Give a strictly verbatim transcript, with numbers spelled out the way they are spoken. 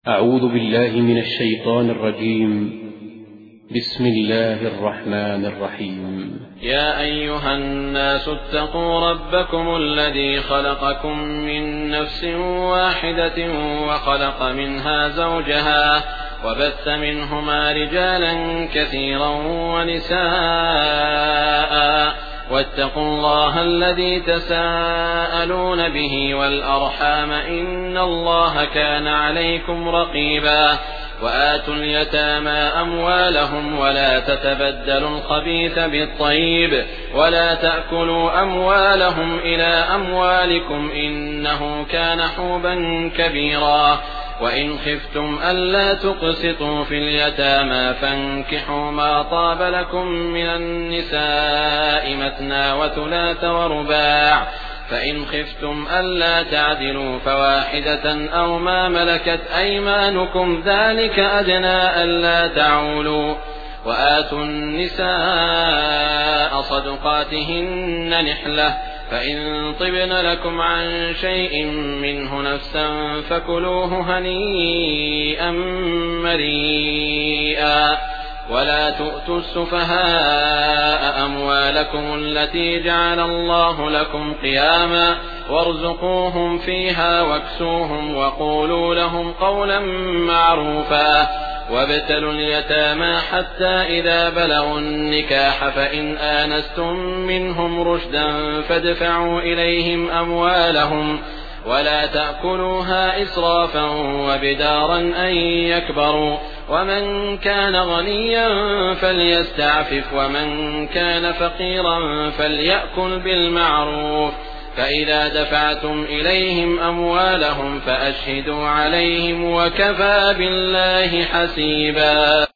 أعوذ بالله من الشيطان الرجيم. بسم الله الرحمن الرحيم. يا أيها الناس اتقوا ربكم الذي خلقكم من نفس واحدة وخلق منها زوجها وبث منهما رجالا كثيرا ونساء واتقوا الله الذي تساءلون به والأرحام إن الله كان عليكم رقيبا. وآتوا اليتامى أموالهم ولا تتبدلوا الخبيث بالطيب ولا تأكلوا أموالهم إلى أموالكم إنه كان حوبا كبيرا. وإن خفتم ألا تقسطوا في اليتامى فانكحوا ما طاب لكم من النساء مثنى وثلاث ورباع، فإن خفتم ألا تعدلوا فواحدة أو ما ملكت أيمانكم ذلك أدنى ألا تعولوا. وآتوا النساء صدقاتهن نحلة، فإن طبن لكم عن شيء منه نفسا فكلوه هنيئا مريئا. ولا تؤتوا السفهاء أموالكم التي جعل الله لكم قياما وارزقوهم فيها واكسوهم وقولوا لهم قولا معروفا. وابتلوا اليتامى حتى إذا بلغوا النكاح فإن آنستم منهم رشدا فادفعوا إليهم أموالهم ولا تأكلوها إسرافا وبدارا أن يكبروا. ومن كان غنيا فليستعفف ومن كان فقيرا فليأكل بالمعروف. فإذا دفعتم إليهم أموالهم فأشهدوا عليهم وكفى بالله حسيبا.